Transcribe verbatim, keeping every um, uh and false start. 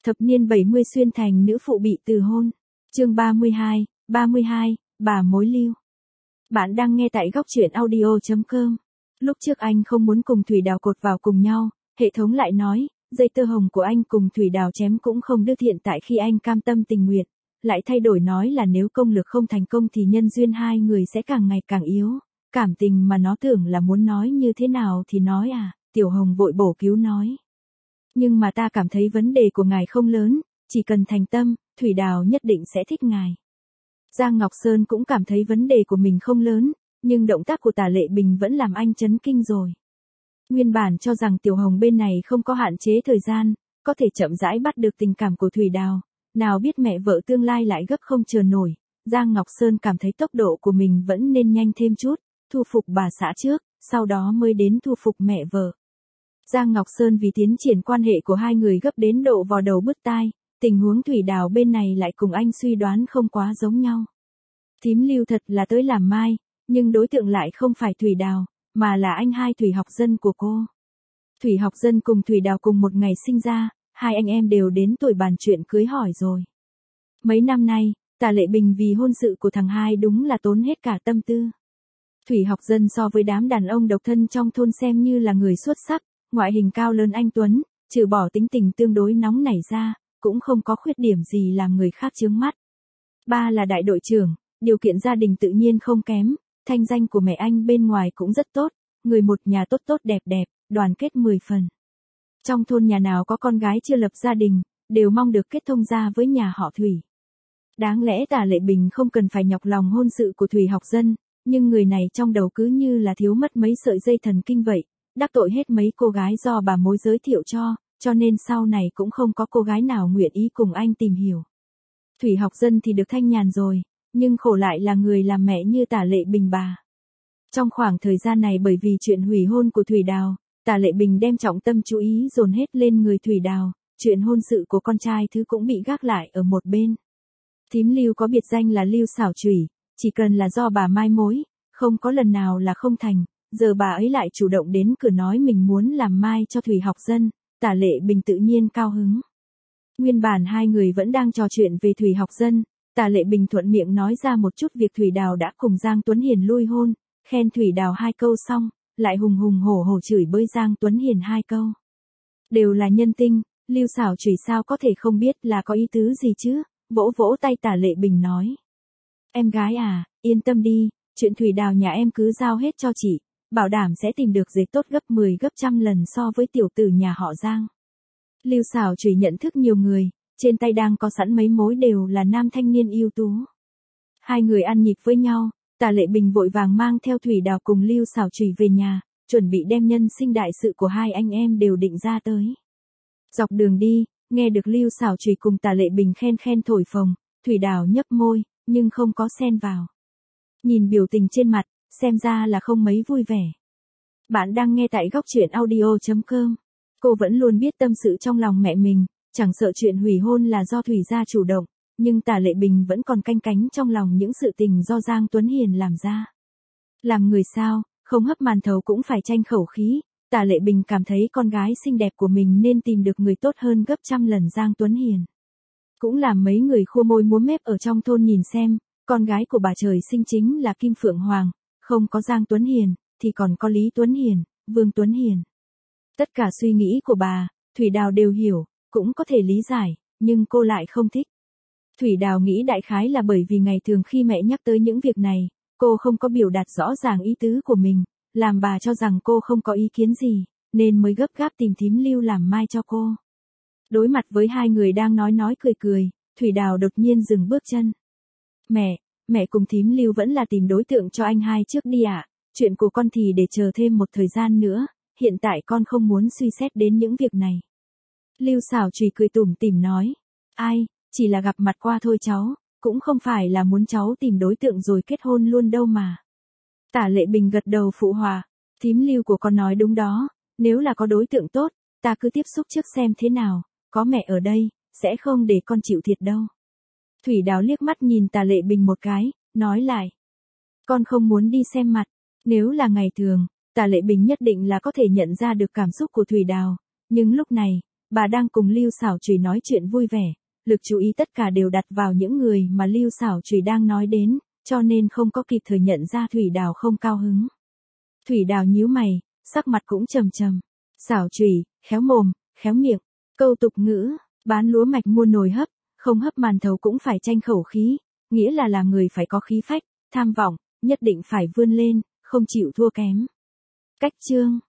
Thập niên bảy mươi xuyên thành nữ phụ bị từ hôn. Chương ba mươi hai, ba mươi hai, bà mối lưu. Bạn đang nghe tại góc truyện audio chấm com. Lúc trước anh không muốn cùng Thủy Đào cột vào cùng nhau, hệ thống lại nói, dây tơ hồng của anh cùng Thủy Đào chém cũng không đứt. Hiện tại khi anh cam tâm tình nguyện, lại thay đổi nói là nếu công lực không thành công thì nhân duyên hai người sẽ càng ngày càng yếu. Cảm tình mà nó tưởng là muốn nói như thế nào thì nói à, Tiểu Hồng vội bổ cứu nói. Nhưng mà ta cảm thấy vấn đề của ngài không lớn, chỉ cần thành tâm, Thủy Đào nhất định sẽ thích ngài. Giang Ngọc Sơn cũng cảm thấy vấn đề của mình không lớn, nhưng động tác của Tả Lệ Bình vẫn làm anh chấn kinh rồi. Nguyên bản cho rằng Tiểu Hồng bên này không có hạn chế thời gian, có thể chậm rãi bắt được tình cảm của Thủy Đào, nào biết mẹ vợ tương lai lại gấp không chờ nổi. Giang Ngọc Sơn cảm thấy tốc độ của mình vẫn nên nhanh thêm chút, thu phục bà xã trước, sau đó mới đến thu phục mẹ vợ. Giang Ngọc Sơn vì tiến triển quan hệ của hai người gấp đến độ vò đầu bứt tai, tình huống Thủy Đào bên này lại cùng anh suy đoán không quá giống nhau. Thím Lưu thật là tới làm mai, nhưng đối tượng lại không phải Thủy Đào, mà là anh hai Thủy Học Dân của cô. Thủy Học Dân cùng Thủy Đào cùng một ngày sinh ra, hai anh em đều đến tuổi bàn chuyện cưới hỏi rồi. Mấy năm nay, Tả Lệ Bình vì hôn sự của thằng hai đúng là tốn hết cả tâm tư. Thủy Học Dân so với đám đàn ông độc thân trong thôn xem như là người xuất sắc, ngoại hình cao lớn anh tuấn, trừ bỏ tính tình tương đối nóng nảy ra, cũng không có khuyết điểm gì làm người khác chướng mắt. Ba là đại đội trưởng, điều kiện gia đình tự nhiên không kém, thanh danh của mẹ anh bên ngoài cũng rất tốt, người một nhà tốt tốt đẹp đẹp, đoàn kết mười phần. Trong thôn nhà nào có con gái chưa lập gia đình, đều mong được kết thông gia với nhà họ Thủy. Đáng lẽ Tả Lệ Bình không cần phải nhọc lòng hôn sự của Thủy Học Dân, nhưng người này trong đầu cứ như là thiếu mất mấy sợi dây thần kinh vậy, đắc tội hết mấy cô gái do bà mối giới thiệu cho, cho nên sau này cũng không có cô gái nào nguyện ý cùng anh tìm hiểu. Thủy Học Dân thì được thanh nhàn rồi, nhưng khổ lại là người làm mẹ như Tả Lệ Bình bà. Trong khoảng thời gian này bởi vì chuyện hủy hôn của Thủy Đào, Tả Lệ Bình đem trọng tâm chú ý dồn hết lên người Thủy Đào, chuyện hôn sự của con trai thứ cũng bị gác lại ở một bên. Thím Lưu có biệt danh là Lưu xảo trủy, chỉ cần là do bà mai mối, không có lần nào là không thành, giờ bà ấy lại chủ động đến cửa nói mình muốn làm mai cho Thủy Học Dân, Tả Lệ Bình tự nhiên cao hứng. Nguyên bản hai người vẫn đang trò chuyện về Thủy Học Dân, Tả Lệ Bình thuận miệng nói ra một chút việc Thủy Đào đã cùng Giang Tuấn Hiền lui hôn, khen Thủy Đào hai câu xong, lại hùng hùng hổ hổ chửi bới Giang Tuấn Hiền hai câu. Đều là nhân tinh, Lưu xảo trủy sao có thể không biết là có ý tứ gì chứ, vỗ vỗ tay Tả Lệ Bình nói. Em gái à, yên tâm đi, chuyện Thủy Đào nhà em cứ giao hết cho chị, bảo đảm sẽ tìm được dệt tốt gấp mười gấp trăm lần so với tiểu tử nhà họ Giang. Lưu xảo trủy nhận thức nhiều người, trên tay đang có sẵn mấy mối đều là nam thanh niên ưu tú. Hai người ăn nhịp với nhau, Tả Lệ Bình vội vàng mang theo Thủy Đào cùng Lưu xảo trủy về nhà, chuẩn bị đem nhân sinh đại sự của hai anh em đều định ra tới. Dọc đường đi, nghe được Lưu xảo trủy cùng Tả Lệ Bình khen khen thổi phồng, Thủy Đào nhấp môi, nhưng không có xen vào. Nhìn biểu tình trên mặt, xem ra là không mấy vui vẻ. Bạn đang nghe tại góc truyện audio chấm com. Cô vẫn luôn biết tâm sự trong lòng mẹ mình, chẳng sợ chuyện hủy hôn là do Thủy gia chủ động, nhưng Tả Lệ Bình vẫn còn canh cánh trong lòng những sự tình do Giang Tuấn Hiền làm ra. Làm người sao, không hấp màn thầu cũng phải tranh khẩu khí, Tả Lệ Bình cảm thấy con gái xinh đẹp của mình nên tìm được người tốt hơn gấp trăm lần Giang Tuấn Hiền. Cũng làm mấy người khua môi múa mép ở trong thôn nhìn xem, con gái của bà trời sinh chính là Kim Phượng Hoàng, không có Giang Tuấn Hiền, thì còn có Lý Tuấn Hiền, Vương Tuấn Hiền. Tất cả suy nghĩ của bà, Thủy Đào đều hiểu, cũng có thể lý giải, nhưng cô lại không thích. Thủy Đào nghĩ đại khái là bởi vì ngày thường khi mẹ nhắc tới những việc này, cô không có biểu đạt rõ ràng ý tứ của mình, làm bà cho rằng cô không có ý kiến gì, nên mới gấp gáp tìm thím Lưu làm mai cho cô. Đối mặt với hai người đang nói nói cười cười, Thủy Đào đột nhiên dừng bước chân. Mẹ, mẹ cùng thím Lưu vẫn là tìm đối tượng cho anh hai trước đi ạ, chuyện của con thì để chờ thêm một thời gian nữa, hiện tại con không muốn suy xét đến những việc này. Lưu xảo trùy cười tủm tỉm nói, ai, chỉ là gặp mặt qua thôi cháu, cũng không phải là muốn cháu tìm đối tượng rồi kết hôn luôn đâu mà. Tả Lệ Bình gật đầu phụ hòa, thím Lưu của con nói đúng đó, nếu là có đối tượng tốt, ta cứ tiếp xúc trước xem thế nào, có mẹ ở đây, sẽ không để con chịu thiệt đâu. Thủy Đào liếc mắt nhìn Tả Lệ Bình một cái, nói lại. Con không muốn đi xem mặt, nếu là ngày thường, Tả Lệ Bình nhất định là có thể nhận ra được cảm xúc của Thủy Đào, nhưng lúc này, Bà đang cùng Lưu Xảo Trùy nói chuyện vui vẻ, lực chú ý tất cả đều đặt vào những người mà Lưu Xảo Trùy đang nói đến, cho nên không có kịp thời nhận ra Thủy Đào không cao hứng. Thủy Đào nhíu mày, sắc mặt cũng trầm trầm. Xảo Trùy, khéo mồm, khéo miệng, câu tục ngữ, bán lúa mạch mua nồi hấp, không hấp màn thầu cũng phải tranh khẩu khí, nghĩa là làm người phải có khí phách, tham vọng, nhất định phải vươn lên, không chịu thua kém. Cách chương